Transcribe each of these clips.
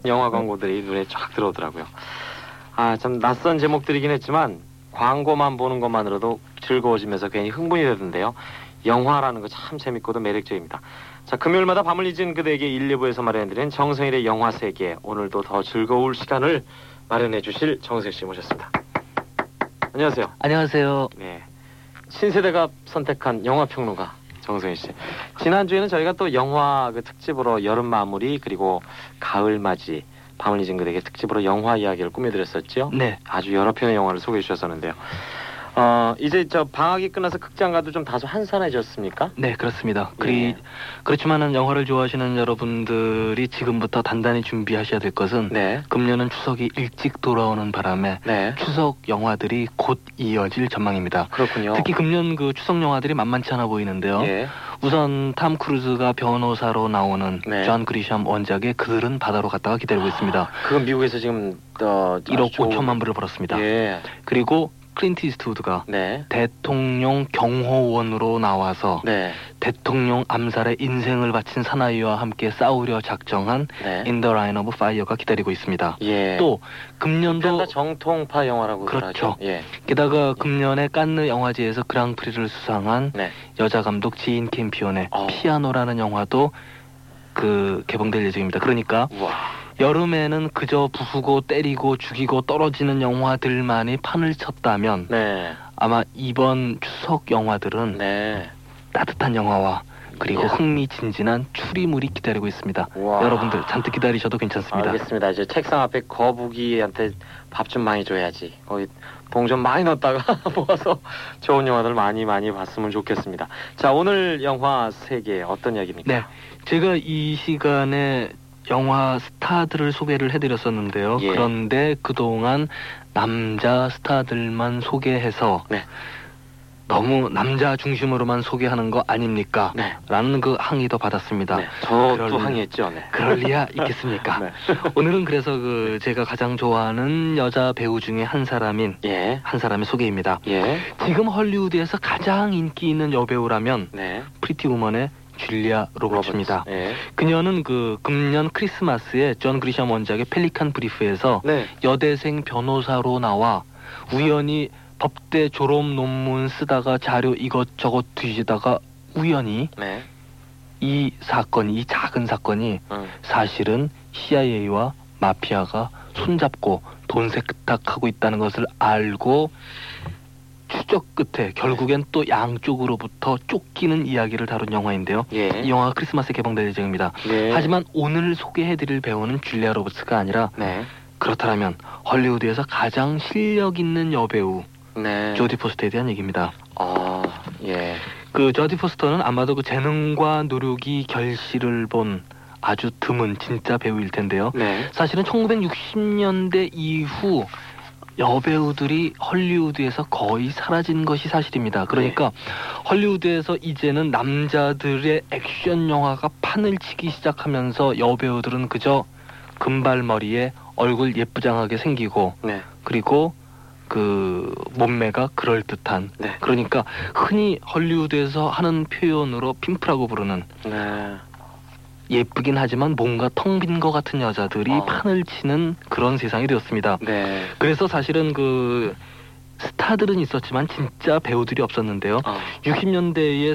영화 광고들이 눈에 쫙 들어오더라고요. 아, 참 낯선 제목들이긴 했지만 광고만 보는 것만으로도 즐거워지면서 괜히 흥분이 되던데요. 영화라는 거 참 재밌고도 매력적입니다. 자, 금요일마다 밤을 잊은 그대에게 1, 2부에서 마련해드린 정성일의 영화 세계, 오늘도 더 즐거울 시간을 마련해 주실 정세일 씨 모셨습니다. 안녕하세요. 안녕하세요. 네, 신세대가 선택한 영화평론가 정성일 씨. 지난주에는 저희가 또 영화 그 특집으로 여름 마무리 그리고 가을 맞이 밤을 잊은 그대에게 특집으로 영화 이야기를 꾸며드렸었죠. 네. 아주 여러 편의 영화를 소개해 주셨었는데요. 이제 저 방학이 끝나서 극장 가도 좀 다소 한산해졌습니까? 네, 그렇습니다. 예. 그렇지만은 영화를 좋아하시는 여러분들이 지금부터 단단히 준비하셔야 될 것은 네. 금년은 추석이 일찍 돌아오는 바람에 네. 추석 영화들이 곧 이어질 전망입니다. 그렇군요. 특히 금년 그 추석 영화들이 만만치 않아 보이는데요. 예. 우선 탐 크루즈가 변호사로 나오는 네. 존 그리샴 원작의 그들은 바다로 갔다가 기다리고 있습니다. 그건 미국에서 지금 1억 5천만 불을 벌었습니다. 예. 그리고 클린트 이스트우드가 네. 대통령 경호원으로 나와서 네. 대통령 암살에 인생을 바친 사나이와 함께 싸우려 작정한 네. In the Line of Fire가 기다리고 있습니다. 예. 또 금년도 다 정통파 영화라고 그렇죠. 하죠. 예. 게다가 금년에 칸느 영화제에서 그랑프리를 수상한 네. 여자 감독 지인 캠피온의 어. 피아노라는 영화도 개봉될 예정입니다. 그러니까 우와. 여름에는 그저 부수고 때리고 죽이고 떨어지는 영화들만이 판을 쳤다면 네. 아마 이번 추석 영화들은 네. 따뜻한 영화와 그리고 예. 흥미진진한 추리물이 기다리고 있습니다. 우와. 여러분들 잔뜩 기다리셔도 괜찮습니다. 알겠습니다. 이제 책상 앞에 거북이한테 밥 좀 많이 줘야지. 거기 동 좀 많이 넣었다가 모아서 좋은 영화들 많이 봤으면 좋겠습니다. 자, 오늘 영화 세계 어떤 이야기입니까? 네, 제가 이 시간에 영화 스타들을 소개를 해드렸었는데요. 예. 그런데 그동안 남자 스타들만 소개해서 네. 너무 남자 중심으로만 소개하는 거 아닙니까? 네. 라는 그 항의도 받았습니다. 네. 저도 그럴- 항의했죠. 네. 그럴 리야 있겠습니까? 네. 오늘은 그래서 제가 가장 좋아하는 여자 배우 중에 한 사람의 소개입니다. 예. 지금 헐리우드에서 가장 인기 있는 여배우라면 네. 프리티 우먼의 줄리아 로버츠입니다. 예. 그녀는 금년 크리스마스에 존 그리샴 원작의 펠리칸 브리프에서 네. 여대생 변호사로 나와 우연히 법대 졸업 논문 쓰다가 자료 이것저것 뒤지다가 우연히 네. 이 작은 사건이 응. 사실은 CIA와 마피아가 손잡고 돈 세탁하고 있다는 것을 알고 추적 끝에 결국엔 또 양쪽으로부터 쫓기는 이야기를 다룬 영화인데요. 예. 이 영화가 크리스마스에 개봉될 예정입니다. 예. 하지만 오늘 소개해드릴 배우는 줄리아 로버츠가 아니라 네. 그렇다면 헐리우드에서 가장 실력 있는 여배우 네. 조디 포스터에 대한 얘기입니다. 예. 조디 포스터는 아마도 재능과 노력이 결실을 본 아주 드문 진짜 배우일 텐데요. 네. 사실은 1960년대 이후 여배우들이 헐리우드에서 거의 사라진 것이 사실입니다. 그러니까 헐리우드에서 이제는 남자들의 액션 영화가 판을 치기 시작하면서 여배우들은 그저 금발머리에 얼굴 예쁘장하게 생기고 네. 그리고 몸매가 그럴듯한 네. 그러니까 흔히 헐리우드에서 하는 표현으로 핀프라고 부르는 네. 예쁘긴 하지만 뭔가 텅 빈 것 같은 여자들이 판을 치는 그런 세상이 되었습니다. 네. 그래서 사실은 스타들은 있었지만 진짜 배우들이 없었는데요. 60년대의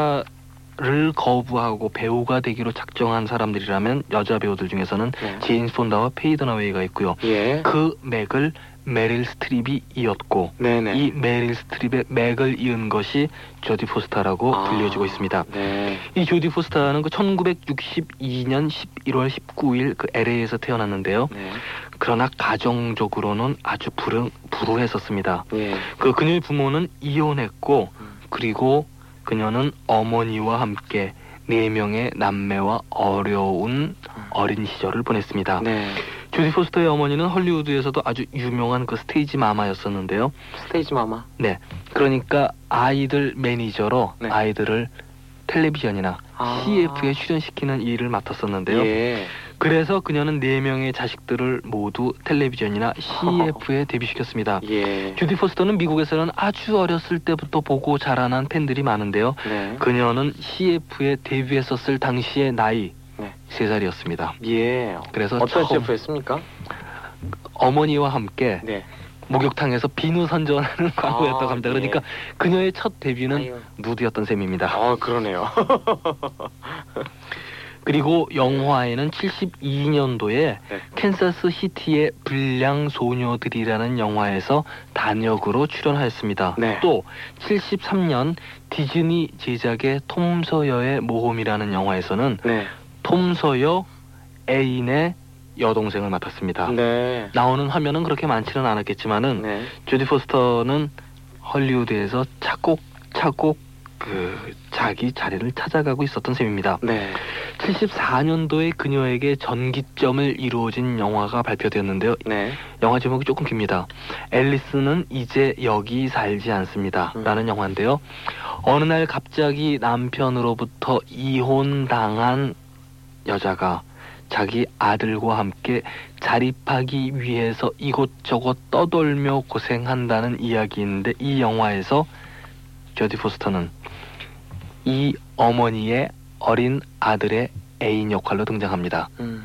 스타를 거부하고 배우가 되기로 작정한 사람들이라면 여자 배우들 중에서는 네. 제임스 폰다와 페이 더나웨이가 있고요. 예. 그 맥을 메릴 스트립이 이었고 네네. 이 메릴 스트립의 맥을 이은 것이 조디 포스터라고 불려지고 있습니다. 네. 이 조디 포스터는 1962년 11월 19일 LA에서 태어났는데요. 네. 그러나 가정적으로는 아주 불우했었습니다. 예. 그녀의 부모는 이혼했고 그리고 그녀는 어머니와 함께 4명의 남매와 어려운 어린 시절을 보냈습니다. 네. 조디 포스터의 어머니는 헐리우드에서도 아주 유명한 스테이지 마마였었는데요. 스테이지 마마. 네. 그러니까 아이들 매니저로 네. 아이들을 텔레비전이나 CF에 출연시키는 일을 맡았었는데요. 예. 그래서 그녀는 4명의 자식들을 모두 텔레비전이나 CF에 데뷔시켰습니다. 예. 주디 포스터는 미국에서는 아주 어렸을 때부터 보고 자라난 팬들이 많은데요. 네. 그녀는 CF에 데뷔했었을 당시의 나이 네. 23살이었습니다. 예. 그래서 어떤 처음 셰프였습니까? 어머니와 함께 네. 목욕탕에서 비누 선전하는 광고였다고 합니다. 예. 그러니까 그녀의 첫 데뷔는 아유. 누드였던 셈입니다. 그러네요. 그리고 영화에는 72년도에 네. 캔사스 시티의 불량 소녀들이라는 영화에서 단역으로 출연하였습니다. 네. 또 73년 디즈니 제작의 톰 서여의 모험이라는 영화에서는 네. 톰 서여 애인의 여동생을 맡았습니다. 네. 나오는 화면은 그렇게 많지는 않았겠지만은 네. 조디 포스터는 헐리우드에서 차곡차곡 자기 자리를 찾아가고 있었던 셈입니다. 네. 74년도에 그녀에게 전기점을 이루어진 영화가 발표되었는데요. 네. 영화 제목이 조금 깁니다. 앨리스는 이제 여기 살지 않습니다. 라는 영화인데요. 어느 날 갑자기 남편으로부터 이혼당한 여자가 자기 아들과 함께 자립하기 위해서 이곳저곳 떠돌며 고생한다는 이야기인데, 이 영화에서 조디 포스터는 이 어머니의 어린 아들의 애인 역할로 등장합니다.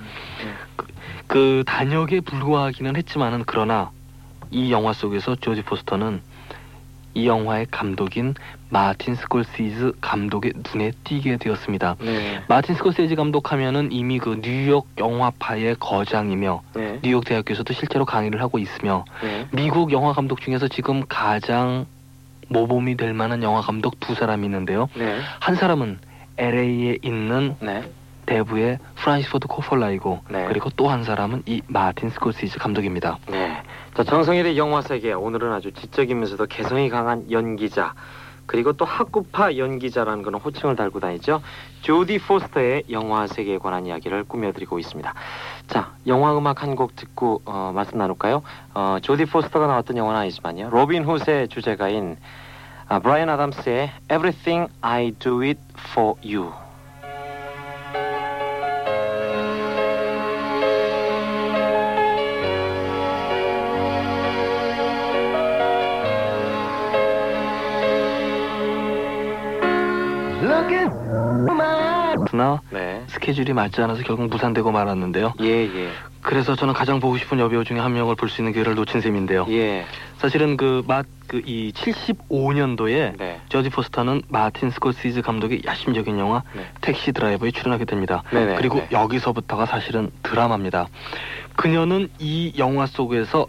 그 단역에 불과하기는 했지만은, 그러나 이 영화 속에서 조디 포스터는 이 영화의 감독인 마틴 스콜세지 감독의 눈에 띄게 되었습니다. 네. 마틴 스콜세지 감독하면은 이미 그 뉴욕 영화파의 거장이며 네. 뉴욕 대학교에서도 실제로 강의를 하고 있으며 네. 미국 영화 감독 중에서 지금 가장 모범이 될 만한 영화 감독 두 사람이 있는데요. 네. 한 사람은 LA에 있는 네. 대부의 프란시스 포드 코폴라이고, 네. 그리고 또 한 사람은 이 마틴 스콜세지 감독입니다. 네. 자, 정성일의 영화 세계, 오늘은 아주 지적이면서도 개성이 강한 연기자, 그리고 또 학구파 연기자라는 그런 호칭을 달고 다니죠. 조디 포스터의 영화 세계에 관한 이야기를 꾸며드리고 있습니다. 자, 영화 음악 한 곡 듣고 말씀 나눌까요? 조디 포스터가 나왔던 영화는 아니지만요. 로빈 훗의 주제가인 브라이언 아담스의 Everything I Do It For You. 그러나 네. 스케줄이 맞지 않아서 결국 무산되고 말았는데요. 예. 그래서 저는 가장 보고 싶은 여배우 중에 한 명을 볼 수 있는 기회를 놓친 셈인데요. 예. 사실은 이 75년도에 네. 조디 포스터는 마틴 스콜세지 감독의 야심적인 영화 네. 택시 드라이버에 출연하게 됩니다. 네네. 그리고 네. 여기서부터가 사실은 드라마입니다. 그녀는 이 영화 속에서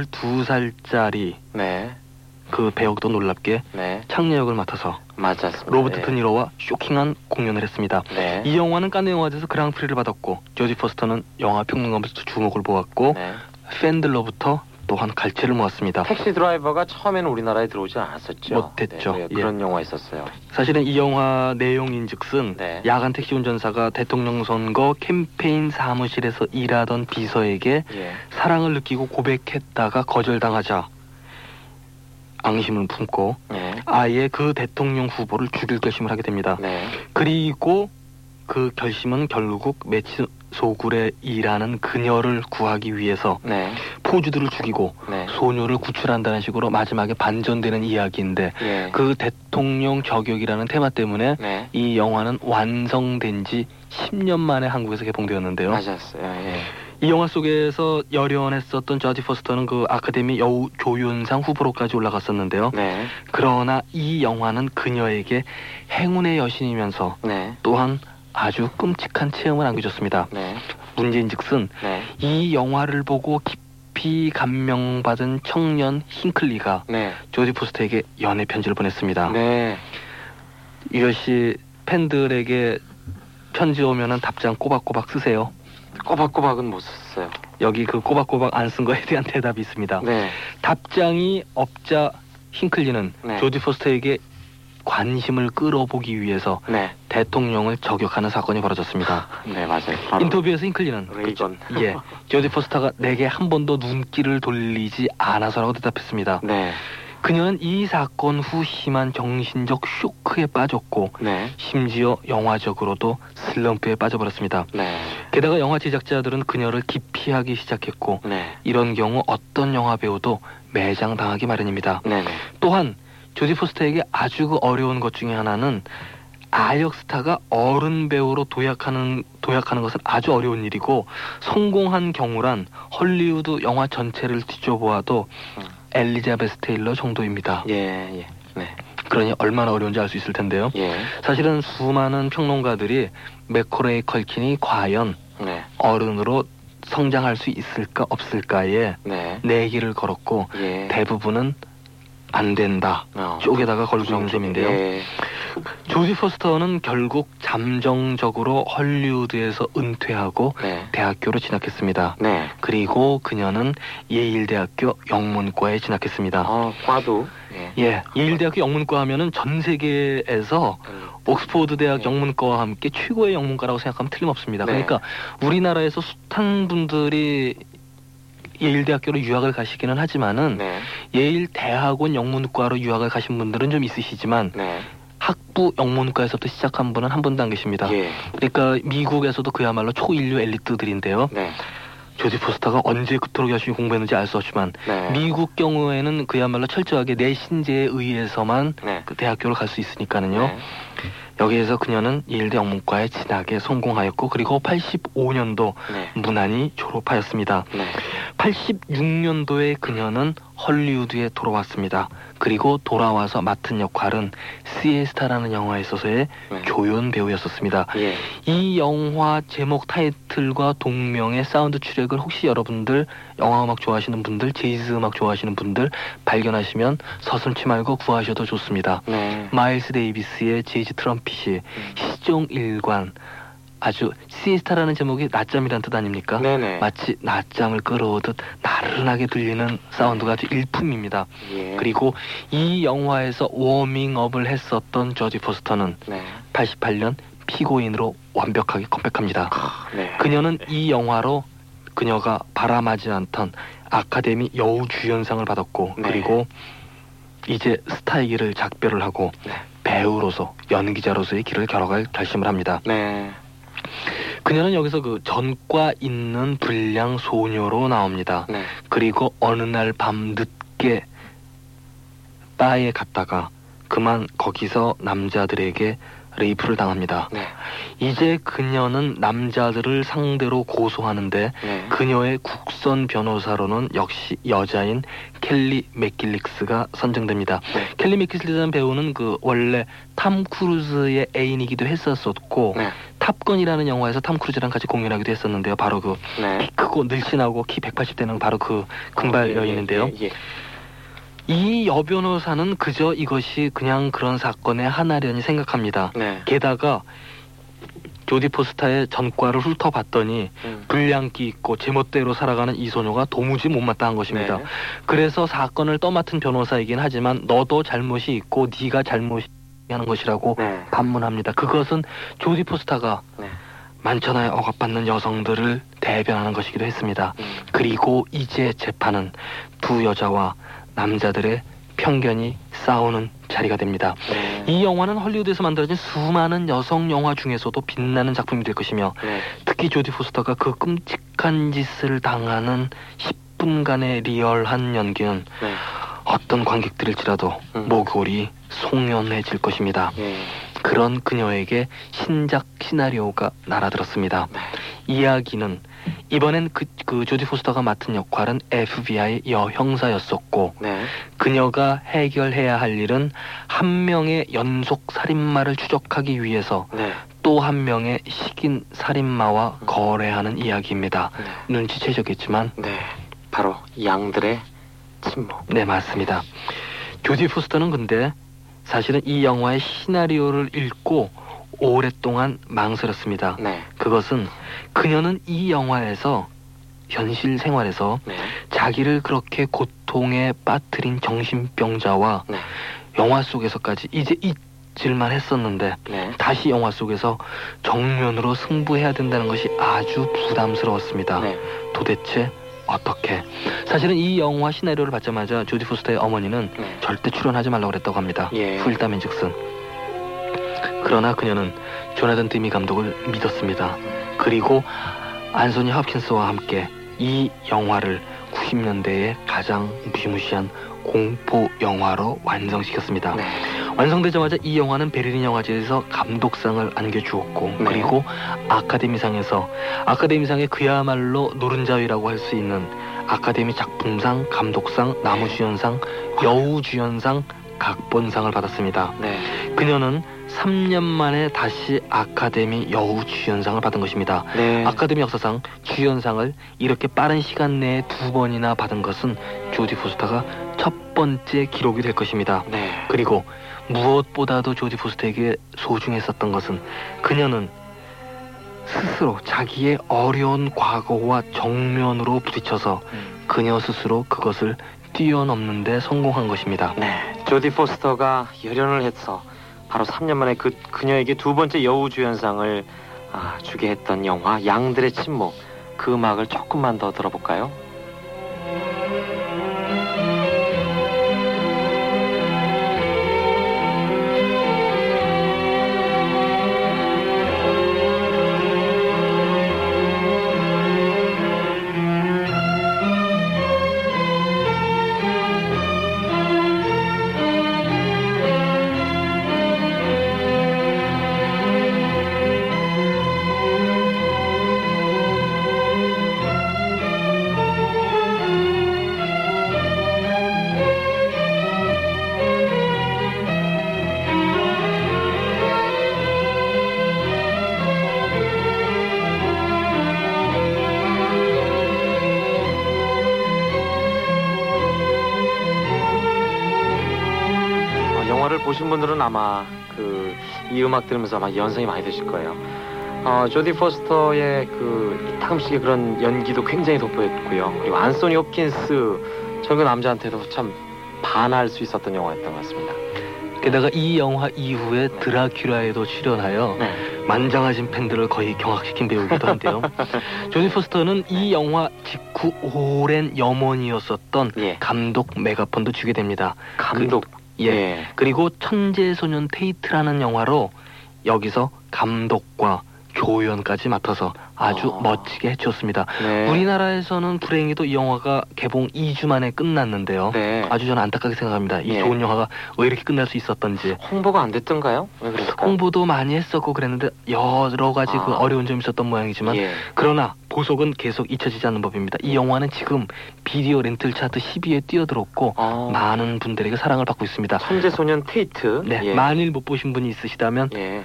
12살짜리 네. 그 배역도 놀랍게 네. 창녀 역을 맡아서 맞았습니다. 로버트 예. 드니로와 쇼킹한 공연을 했습니다. 네. 이 영화는 칸네 영화제에서 그랑프리를 받았고, 조디 포스터는 영화 평론가로부터 주목을 보았고, 네. 팬들로부터 또한 갈채를 모았습니다. 택시 드라이버가 처음에는 우리나라에 들어오지 않았었죠. 못했죠. 네, 예. 그런 영화 있었어요. 사실은 이 영화 내용인즉슨 네. 야간 택시 운전사가 대통령 선거 캠페인 사무실에서 일하던 비서에게 예. 사랑을 느끼고 고백했다가 거절당하자 앙심을 품고 네. 아예 그 대통령 후보를 죽일 결심을 하게 됩니다. 네. 그리고 그 결심은 결국 매치 소굴에 일하는 그녀를 구하기 위해서 네. 포주들을 죽이고 네. 소녀를 구출한다는 식으로 마지막에 반전되는 이야기인데, 예. 그 대통령 저격이라는 테마 때문에 네. 이 영화는 완성된 지 10년 만에 한국에서 개봉되었는데요. 맞았어요. 예. 이 영화 속에서 열연했었던 조디 포스터는 그 아카데미 여우 조연상 후보로까지 올라갔었는데요. 네. 그러나 이 영화는 그녀에게 행운의 여신이면서 네. 또한 아주 끔찍한 체험을 안겨줬습니다. 네. 문제인즉슨 네. 이 영화를 보고 깊이 감명받은 청년 힌클리가 네. 조디 포스터에게 연애 편지를 보냈습니다. 네. 유열 씨, 팬들에게 편지 오면은 답장 꼬박꼬박 쓰세요. 꼬박꼬박은 못 썼어요. 여기 그 꼬박꼬박 안 쓴 거에 대한 대답이 있습니다. 네. 답장이 없자 힌클리는 네. 조디 포스터에게 관심을 끌어보기 위해서 네. 대통령을 저격하는 사건이 벌어졌습니다. 네, 맞아요. 바로 인터뷰에서 힌클리는 레이건. 예, 조디 포스터가 내게 한 번도 눈길을 돌리지 않아서라고 대답했습니다. 네. 그녀는 이 사건 후 심한 정신적 쇼크에 빠졌고 네. 심지어 영화적으로도 슬럼프에 빠져버렸습니다. 네. 게다가 영화 제작자들은 그녀를 기피하기 시작했고, 네. 이런 경우 어떤 영화 배우도 매장당하기 마련입니다. 네. 네. 또한 조디 포스터에게 아주 어려운 것 중에 하나는 아역 스타가 어른 배우로 도약하는 것은 아주 어려운 일이고 성공한 경우란 헐리우드 영화 전체를 뒤져보아도 엘리자베스 테일러 정도입니다. 예. 네. 그러니 얼마나 어려운지 알 수 있을 텐데요. 예. 사실은 수많은 평론가들이 맥코레이 컬킨이 과연 네. 어른으로 성장할 수 있을까 없을까에 네. 내기를 걸었고 예. 대부분은 안 된다. 쪼개다가 걸고 있는 셈인데요. 예. 조지 포스터는 결국 잠정적으로 헐리우드에서 은퇴하고 네. 대학교로 진학했습니다. 네. 그리고 그녀는 예일대학교 영문과에 진학했습니다. 과도. 예. 예일대학교 영문과 하면은 전 세계에서 옥스포드 대학 영문과와 함께 최고의 영문과라고 생각하면 틀림없습니다. 네. 그러니까 우리나라에서 숱한 분들이 예일대학교로 유학을 가시기는 하지만은 네. 예일 대학원 영문과로 유학을 가신 분들은 좀 있으시지만 네. 학부 영문과에서부터 시작한 분은 한 분도 안 계십니다. 예. 그러니까 미국에서도 그야말로 초인류 엘리트들인데요. 네. 조지 포스터가 언제 그토록 열심히 공부했는지 알 수 없지만 네. 미국 경우에는 그야말로 철저하게 내신제에 의해서만 네. 그 대학교를 갈 수 있으니까는요. 네. 여기에서 그녀는 예일대 영문과에 진학에 성공하였고 그리고 85년도 네. 무난히 졸업하였습니다. 네. 86년도에 그녀는 헐리우드에 돌아왔습니다. 그리고 돌아와서 맡은 역할은 시에스타라는 영화에 있어서의 네. 조연 배우였었습니다. 예. 이 영화 제목 타이틀과 동명의 사운드 트랙을 혹시 여러분들 영화 음악 좋아하시는 분들, 재즈 음악 좋아하시는 분들 발견하시면 서슴지 말고 구하셔도 좋습니다. 네. 마일스 데이비스의 재즈 트럼핏이 시종일관 아주 시에스타라는 제목이 낮잠이란 뜻 아닙니까? 네네. 마치 낮잠을 끌어오듯 나른하게 들리는 사운드가 아주 일품입니다. 예. 그리고 이 영화에서 워밍업을 했었던 조지 포스터는 네. 88년 피고인으로 완벽하게 컴백합니다. 네. 그녀는 이 영화로 그녀가 바람하지 않던 아카데미 여우주연상을 받았고 네. 그리고 이제 스타의 길을 작별을 하고 네. 배우로서 연기자로서의 길을 걸어갈 결심을 합니다. 네. 그녀는 여기서 그 전과 있는 불량 소녀로 나옵니다. 네. 그리고 어느 날 밤 늦게 바에 갔다가 그만 거기서 남자들에게 레이프를 당합니다. 네. 이제 그녀는 남자들을 상대로 고소하는데 네. 그녀의 국선 변호사로는 역시 여자인 켈리 맥길릭스가 선정됩니다. 네. 켈리 맥길릭스라는 배우는 그 원래 탐 크루즈의 애인이기도 했었었고 네. 탑건이라는 영화에서 탐 크루즈랑 같이 공연하기도 했었는데요. 바로 그 키 네. 크고 늘씬하고 키 180되는 바로 그 금발 여인인데요. 예. 이 여변호사는 그저 이것이 그냥 그런 사건의 하나련히 생각합니다. 네. 게다가 조디 포스터의 전과를 훑어봤더니 불량기 있고 제멋대로 살아가는 이 소녀가 도무지 못마땅한 것입니다. 네. 그래서 사건을 떠맡은 변호사이긴 하지만 너도 잘못이 있고 네가 잘못이 하는 것이라고 네. 반문합니다. 그것은 조디 포스터가 네. 만천하에 억압받는 여성들을 대변하는 것이기도 했습니다. 그리고 이제 재판은 두 여자와 남자들의 편견이 싸우는 자리가 됩니다. 네. 이 영화는 헐리우드에서 만들어진 수많은 여성 영화 중에서도 빛나는 작품이 될 것이며 네. 특히 조디 포스터가 그 끔찍한 짓을 당하는 10분간의 리얼한 연기는 네. 어떤 관객들일지라도 목요리 송연해질 것입니다. 예. 그런 그녀에게 신작 시나리오가 날아들었습니다. 네. 이야기는 이번엔 그 조디 포스터가 맡은 역할은 FBI 여형사였었고 네. 그녀가 해결해야 할 일은 한 명의 연속 살인마를 추적하기 위해서 네. 또 한 명의 식인 살인마와 거래하는 이야기입니다. 네. 눈치채셨겠지만 네. 바로 양들의 침묵. 네, 맞습니다. 조디 포스터는 근데 사실은 이 영화의 시나리오를 읽고 오랫동안 망설였습니다. 네. 그것은 그녀는 이 영화에서 현실 생활에서 네. 자기를 그렇게 고통에 빠뜨린 정신병자와 네. 영화 속에서까지 이제 잊을만 했었는데 네. 다시 영화 속에서 정면으로 승부해야 된다는 것이 아주 부담스러웠습니다. 네. 도대체 어떻게? 사실은 이 영화 시나리오를 받자마자 조디 포스터의 어머니는 네. 절대 출연하지 말라고 그랬다고 합니다. 예. 후일담인즉슨. 그러나 그녀는 조나단 디미 감독을 믿었습니다. 그리고 안소니 홉킨스와 함께 이 영화를 90년대의 가장 무시무시한 공포 영화로 완성시켰습니다. 네. 완성되자마자 이 영화는 베를린 영화제에서 감독상을 안겨주었고 네. 그리고 아카데미상의 그야말로 노른자위라고 할 수 있는 아카데미 작품상, 감독상, 나무주연상, 여우주연상, 각본상을 받았습니다. 네. 그녀는 3년 만에 다시 아카데미 여우주연상을 받은 것입니다. 네. 아카데미 역사상 주연상을 이렇게 빠른 시간 내에 2번이나 받은 것은 조디 포스터가 첫 번째 기록이 될 것입니다. 네. 그리고 무엇보다도 조디 포스터에게 소중했었던 것은 그녀는 스스로 자기의 어려운 과거와 정면으로 부딪혀서 그녀 스스로 그것을 뛰어넘는 데 성공한 것입니다. 네. 조디 포스터가 열연을 해서 바로 3년 만에 그녀에게 2번째 여우주연상을 주게 했던 영화 양들의 침묵, 그 음악을 조금만 더 들어볼까요? 영화를 보신 분들은 아마 이 음악 들으면서 아마 연상이 많이 되실 거예요. 조디 포스터의 이타금식의 그런 연기도 굉장히 돋보였고요. 그리고 안소니 홉킨스 저 남자한테도 참 반할 수 있었던 영화였던 것 같습니다. 게다가 이 영화 이후에 드라큘라에도 출연하여 네. 만장하신 팬들을 거의 경악시킨 배우이기도 한데요. 조디 포스터는 이 영화 직후 오랜 염원이었었던 예. 감독 메가폰도 주게 됩니다. 감독. 예. 그리고 천재소년 테이트라는 영화로 여기서 감독과 조연까지 맡아서 아주 멋지게 해주었습니다. 네. 우리나라에서는 불행히도 이 영화가 개봉 2주 만에 끝났는데요. 네. 아주 저는 안타깝게 생각합니다. 이 예. 좋은 영화가 왜 이렇게 끝날 수 있었던지. 홍보가 안 됐던가요? 왜 그랬을까요? 홍보도 많이 했었고 그랬는데 여러 가지 그 어려운 점이 있었던 모양이지만 예. 그러나 보석은 계속 잊혀지지 않는 법입니다. 이 영화는 지금 비디오 렌틀 차트 10위에 뛰어들었고 많은 분들에게 사랑을 받고 있습니다. 천재소년 테이트. 네, 예. 만일 못 보신 분이 있으시다면 예.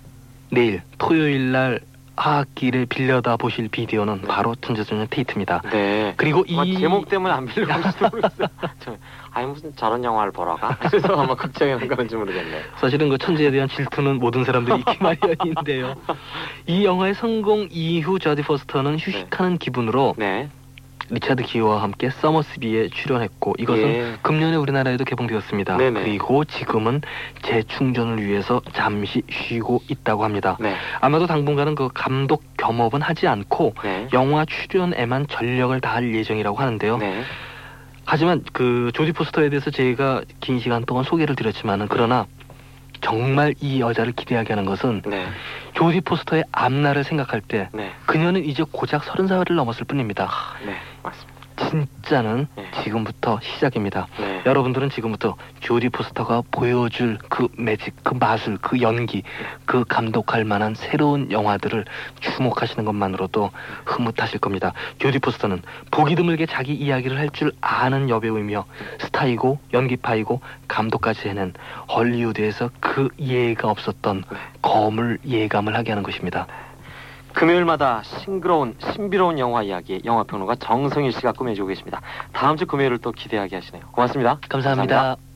내일 토요일 날 하악기를 빌려다 보실 비디오는 바로 천재소년 테이트입니다. 네. 그리고 제목 때문에 안 빌려갈지도 모르겠어요. 무슨 저런 영화를 보러 가? 그래서 아마 극장에 안 가는지 모르겠네요. 사실은 그 천재에 대한 질투는 모든 사람들이 있기 마련인데요. 이 영화의 성공 이후 조디 포스터는 휴식하는 기분으로 네. 리차드 기어와 함께 서머스비에 출연했고 이것은 예. 금년에 우리나라에도 개봉되었습니다. 네네. 그리고 지금은 재충전을 위해서 잠시 쉬고 있다고 합니다. 네. 아마도 당분간은 그 감독 겸업은 하지 않고 네. 영화 출연에만 전력을 다할 예정이라고 하는데요. 네. 하지만 그 조디 포스터에 대해서 제가 긴 시간 동안 소개를 드렸지만은 그러나 정말 이 여자를 기대하게 하는 것은 네. 조디 포스터의 앞날을 생각할 때 네. 그녀는 이제 고작 30살을 넘었을 뿐입니다. 네. 맞습니다. 진짜는 네. 지금부터 시작입니다. 네. 여러분들은 지금부터 조디 포스터가 보여줄 그 매직, 그 마술, 그 연기, 그 감독할 만한 새로운 영화들을 주목하시는 것만으로도 흐뭇하실 겁니다. 조디 포스터는 보기 드물게 자기 이야기를 할 줄 아는 여배우이며 스타이고 연기파이고 감독까지 해낸 헐리우드에서 그 예가 없었던 거물 예감을 하게 하는 것입니다. 금요일마다 신비로운 영화 이야기 영화평론가 정성일 씨가 꾸며주고 계십니다. 다음 주 금요일을 또 기대하게 하시네요. 고맙습니다. 감사합니다.